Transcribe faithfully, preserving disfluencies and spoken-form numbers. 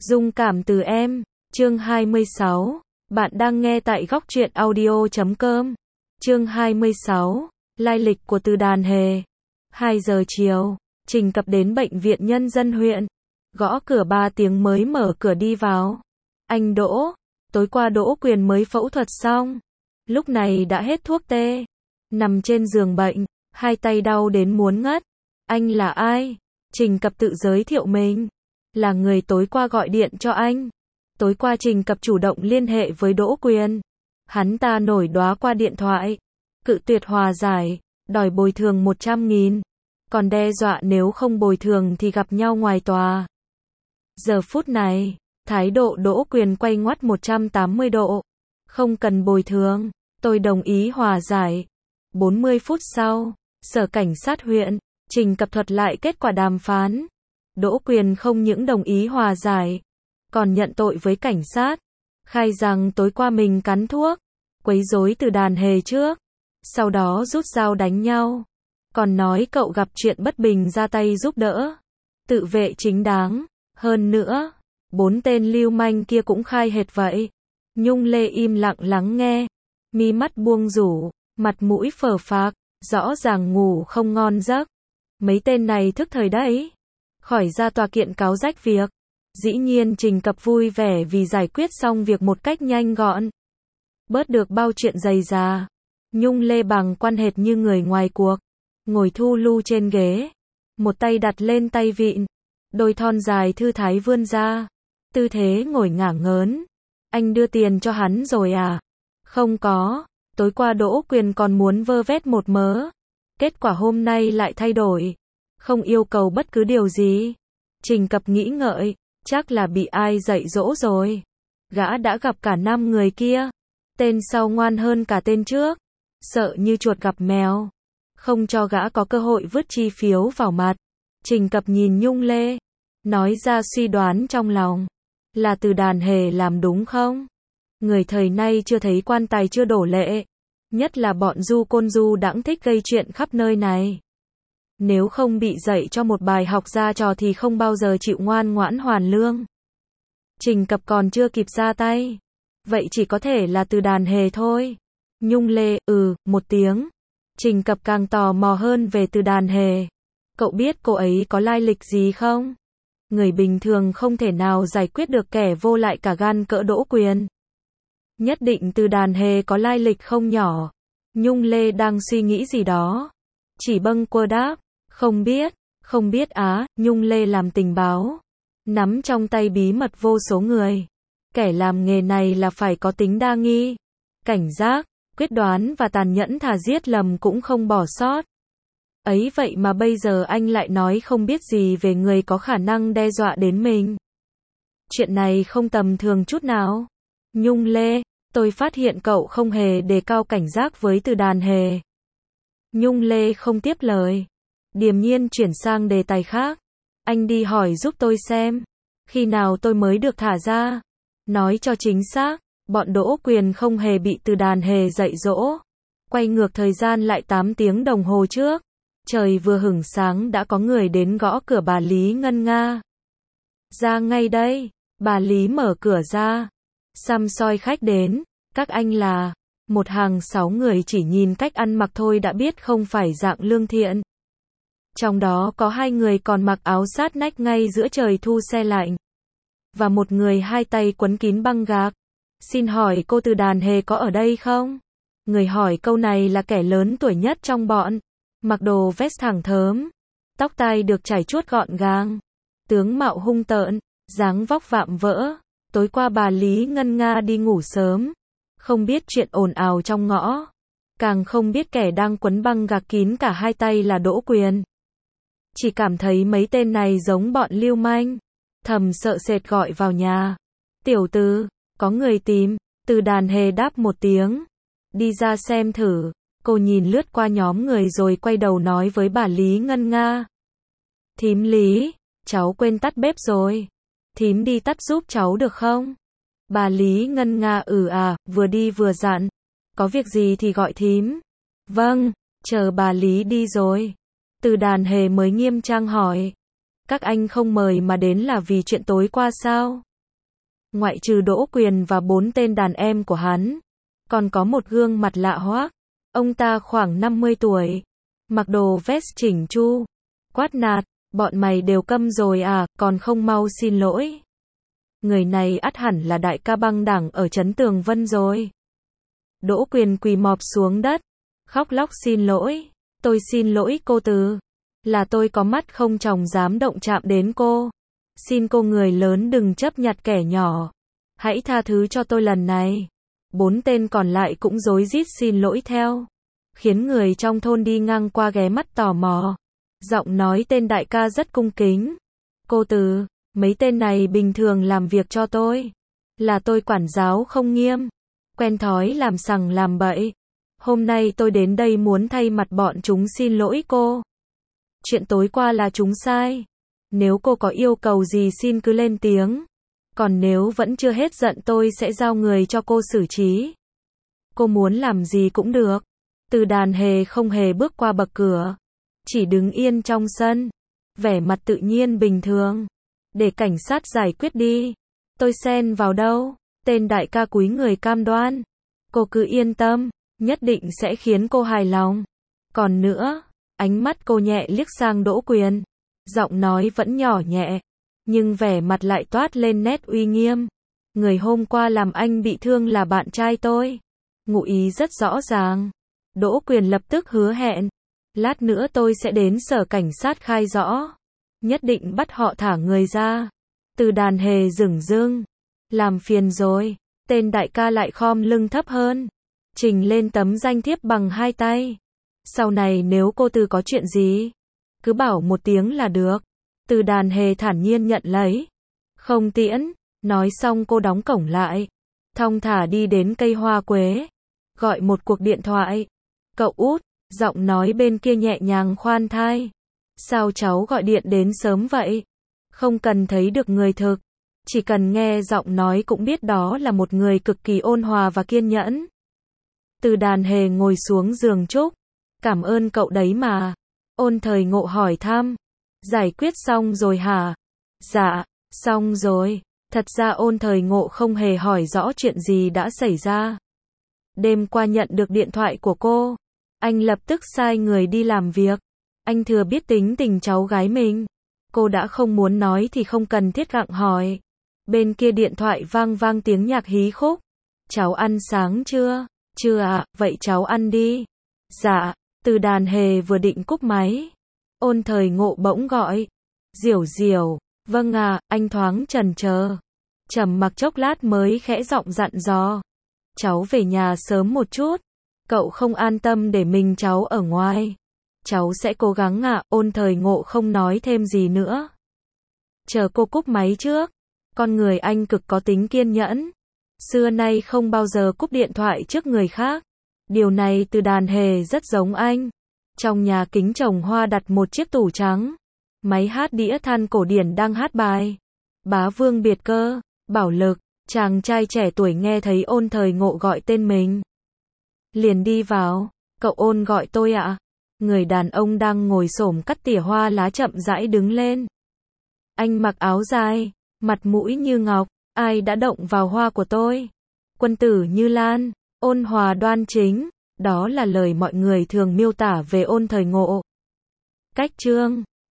Dung cảm từ em, chương hai mươi sáu. Bạn đang nghe tại góc truyện audio chấm com. Chương hai mươi sáu. Lai lịch của Từ Đàn Hề. hai giờ chiều, Trình Cập đến bệnh viện nhân dân huyện. Gõ cửa ba tiếng mới mở cửa đi vào. Anh Đỗ, tối qua Đỗ Quyền mới phẫu thuật xong. Lúc này đã hết thuốc tê. Nằm trên giường bệnh, hai tay đau đến muốn ngất. Anh là ai? Trình Cập tự giới thiệu mình. Là người tối qua gọi điện cho anh. Tối qua Trình Cập chủ động liên hệ với Đỗ Quyền. Hắn ta nổi đoá qua điện thoại. Cự tuyệt hòa giải, đòi bồi thường một trăm nghìn. Còn đe dọa nếu không bồi thường thì gặp nhau ngoài tòa. Giờ phút này, thái độ Đỗ Quyền quay ngoắt một trăm tám mươi độ. Không cần bồi thường, tôi đồng ý hòa giải. bốn mươi phút sau, Sở Cảnh sát huyện, Trình Cập thuật lại kết quả đàm phán. Đỗ Quyền không những đồng ý hòa giải, còn nhận tội với cảnh sát. Khai rằng tối qua mình cắn thuốc, quấy rối Từ Đàn Hề trước. Sau đó rút dao đánh nhau. Còn nói cậu gặp chuyện bất bình ra tay giúp đỡ. Tự vệ chính đáng. Hơn nữa, bốn tên lưu manh kia cũng khai hệt vậy. Nhung Lê im lặng lắng nghe. Mi mắt buông rủ, mặt mũi phờ phạc, rõ ràng ngủ không ngon giấc. Mấy tên này thức thời đấy. Khỏi ra tòa kiện cáo rách việc. Dĩ nhiên Trình Cập vui vẻ vì giải quyết xong việc một cách nhanh gọn. Bớt được bao chuyện dày dà. Nhung Lê bằng quan hệt như người ngoài cuộc. Ngồi thu lu trên ghế. Một tay đặt lên tay vịn. Đôi thon dài thư thái vươn ra. Tư thế ngồi ngả ngớn. Anh đưa tiền cho hắn rồi à? Không có. Tối qua Đỗ Quyền còn muốn vơ vét một mớ. Kết quả hôm nay lại thay đổi. Không yêu cầu bất cứ điều gì. Trình Cập nghĩ ngợi. Chắc là bị ai dạy dỗ rồi. Gã đã gặp cả năm người kia. Tên sau ngoan hơn cả tên trước. Sợ như chuột gặp mèo. Không cho gã có cơ hội vứt chi phiếu vào mặt. Trình Cập nhìn Nhung Lê. Nói ra suy đoán trong lòng. Là Từ Đàn Hề làm đúng không? Người thời nay chưa thấy quan tài chưa đổ lệ. Nhất là bọn du côn du đãng thích gây chuyện khắp nơi này. Nếu không bị dạy cho một bài học ra trò thì không bao giờ chịu ngoan ngoãn hoàn lương. Trình Cập còn chưa kịp ra tay. Vậy chỉ có thể là Từ Đàn Hề thôi. Nhung Lê, ừ, một tiếng. Trình Cập càng tò mò hơn về Từ Đàn Hề. Cậu biết cô ấy có lai lịch gì không? Người bình thường không thể nào giải quyết được kẻ vô lại cả gan cỡ Đỗ Quyền. Nhất định Từ Đàn Hề có lai lịch không nhỏ. Nhung Lê đang suy nghĩ gì đó. Chỉ bâng quơ đáp. Không biết, không biết á, Nhung Lê làm tình báo. Nắm trong tay bí mật vô số người. Kẻ làm nghề này là phải có tính đa nghi. Cảnh giác, quyết đoán và tàn nhẫn thà giết lầm cũng không bỏ sót. Ấy vậy mà bây giờ anh lại nói không biết gì về người có khả năng đe dọa đến mình. Chuyện này không tầm thường chút nào. Nhung Lê, tôi phát hiện cậu không hề đề cao cảnh giác với Từ Đàn Hề. Nhung Lê không tiếp lời. Điềm nhiên chuyển sang đề tài khác. Anh đi hỏi giúp tôi xem. Khi nào tôi mới được thả ra? Nói cho chính xác, bọn Đỗ Quyền không hề bị Từ Đàn Hề dạy dỗ. Quay ngược thời gian lại tám tiếng đồng hồ trước. Trời vừa hửng sáng đã có người đến gõ cửa bà Lý Ngân Nga. Ra ngay đây. Bà Lý mở cửa ra. Xăm soi khách đến. Các anh là. Một hàng sáu người chỉ nhìn cách ăn mặc thôi đã biết không phải dạng lương thiện. Trong đó có hai người còn mặc áo sát nách ngay giữa trời thu se lạnh. Và một người hai tay quấn kín băng gạc. Xin hỏi cô Từ Đàn Hề có ở đây không? Người hỏi câu này là kẻ lớn tuổi nhất trong bọn. Mặc đồ vest thẳng thớm. Tóc tai được chải chuốt gọn gàng. Tướng mạo hung tợn. Dáng vóc vạm vỡ. Tối qua bà Lý Ngân Nga đi ngủ sớm. Không biết chuyện ồn ào trong ngõ. Càng không biết kẻ đang quấn băng gạc kín cả hai tay là Đỗ Quyền. Chỉ cảm thấy mấy tên này giống bọn lưu manh. Thầm sợ sệt gọi vào nhà. Tiểu Từ, có người tìm. Từ Đàn Hề đáp một tiếng. Đi ra xem thử. Cô nhìn lướt qua nhóm người rồi quay đầu nói với bà Lý Ngân Nga. Thím Lý, cháu quên tắt bếp rồi. Thím đi tắt giúp cháu được không? Bà Lý Ngân Nga ừ à, vừa đi vừa dặn. Có việc gì thì gọi thím. Vâng, chờ bà Lý đi rồi. Từ Đàn Hề mới nghiêm trang hỏi. Các anh không mời mà đến là vì chuyện tối qua sao? Ngoại trừ Đỗ Quyền và bốn tên đàn em của hắn, còn có một gương mặt lạ hoắc. Ông ta khoảng năm mươi tuổi, mặc đồ vest chỉnh chu, quát nạt, bọn mày đều câm rồi à, còn không mau xin lỗi. Người này ắt hẳn là đại ca băng đảng ở trấn Tường Vân rồi. Đỗ Quyền quỳ mọp xuống đất, khóc lóc xin lỗi, tôi xin lỗi cô Từ, là tôi có mắt không tròng dám động chạm đến cô. Xin cô người lớn đừng chấp nhặt kẻ nhỏ, hãy tha thứ cho tôi lần này. Bốn tên còn lại cũng rối rít xin lỗi theo, khiến người trong thôn đi ngang qua ghé mắt tò mò. Giọng nói tên đại ca rất cung kính. Cô Từ, mấy tên này bình thường làm việc cho tôi, là tôi quản giáo không nghiêm, quen thói làm sằng làm bậy. Hôm nay tôi đến đây muốn thay mặt bọn chúng xin lỗi cô. Chuyện tối qua là chúng sai. Nếu cô có yêu cầu gì xin cứ lên tiếng. Còn nếu vẫn chưa hết giận tôi sẽ giao người cho cô xử trí. Cô muốn làm gì cũng được. Từ Đàn Hề không hề bước qua bậc cửa, chỉ đứng yên trong sân, vẻ mặt tự nhiên bình thường. Để cảnh sát giải quyết đi, tôi xen vào đâu. Tên đại ca cúi người cam đoan. Cô cứ yên tâm, nhất định sẽ khiến cô hài lòng. Còn nữa, ánh mắt cô nhẹ liếc sang Đỗ Quyền, giọng nói vẫn nhỏ nhẹ, nhưng vẻ mặt lại toát lên nét uy nghiêm. Người hôm qua làm anh bị thương là bạn trai tôi. Ngụ ý rất rõ ràng. Đỗ Quyền lập tức hứa hẹn, lát nữa tôi sẽ đến sở cảnh sát khai rõ, nhất định bắt họ thả người ra. Từ Đàn Hề dửng dưng, làm phiền rồi. Tên đại ca lại khom lưng thấp hơn, trình lên tấm danh thiếp bằng hai tay. Sau này nếu cô Từ có chuyện gì, cứ bảo một tiếng là được. Từ Đàn Hề thản nhiên nhận lấy. Không tiễn. Nói xong cô đóng cổng lại, thong thả đi đến cây hoa quế, gọi một cuộc điện thoại. Cậu út, giọng nói bên kia nhẹ nhàng khoan thai. Sao cháu gọi điện đến sớm vậy? Không cần thấy được người thực, chỉ cần nghe giọng nói cũng biết đó là một người cực kỳ ôn hòa và kiên nhẫn. Từ Đàn Hề ngồi xuống giường trúc. Cảm ơn cậu đấy mà. Ôn Thời Ngộ hỏi thăm. Giải quyết xong rồi hả? Dạ, xong rồi. Thật ra Ôn Thời Ngộ không hề hỏi rõ chuyện gì đã xảy ra. Đêm qua nhận được điện thoại của cô, anh lập tức sai người đi làm việc. Anh thừa biết tính tình cháu gái mình. Cô đã không muốn nói thì không cần thiết gặng hỏi. Bên kia điện thoại vang vang tiếng nhạc hí khúc. Cháu ăn sáng chưa? Chưa ạ, vậy cháu ăn đi. Dạ. Từ Đàn Hề vừa định cúp máy, Ôn Thời Ngộ bỗng gọi. Diểu Diểu. Vâng à, anh thoáng chần chờ, trầm mặc chốc lát mới khẽ giọng dặn dò. Cháu về nhà sớm một chút. Cậu không an tâm để mình cháu ở ngoài. Cháu sẽ cố gắng ạ. À. Ôn Thời Ngộ không nói thêm gì nữa. Chờ cô cúp máy trước. Con người anh cực có tính kiên nhẫn, xưa nay không bao giờ cúp điện thoại trước người khác. Điều này Từ Đàn Hề rất giống anh. Trong nhà kính trồng hoa đặt một chiếc tủ trắng, máy hát đĩa than cổ điển đang hát bài Bá Vương Biệt Cơ. Bảo Lực, chàng trai trẻ tuổi nghe thấy Ôn Thời Ngộ gọi tên mình, liền đi vào. Cậu Ôn gọi tôi ạ. À? Người đàn ông đang ngồi xổm cắt tỉa hoa lá chậm rãi đứng lên. Anh mặc áo dài, mặt mũi như ngọc. Ai đã động vào hoa của tôi? Quân tử như lan, ôn hòa đoan chính. Đó là lời mọi người thường miêu tả về Ôn Thời Ngộ. Cách chương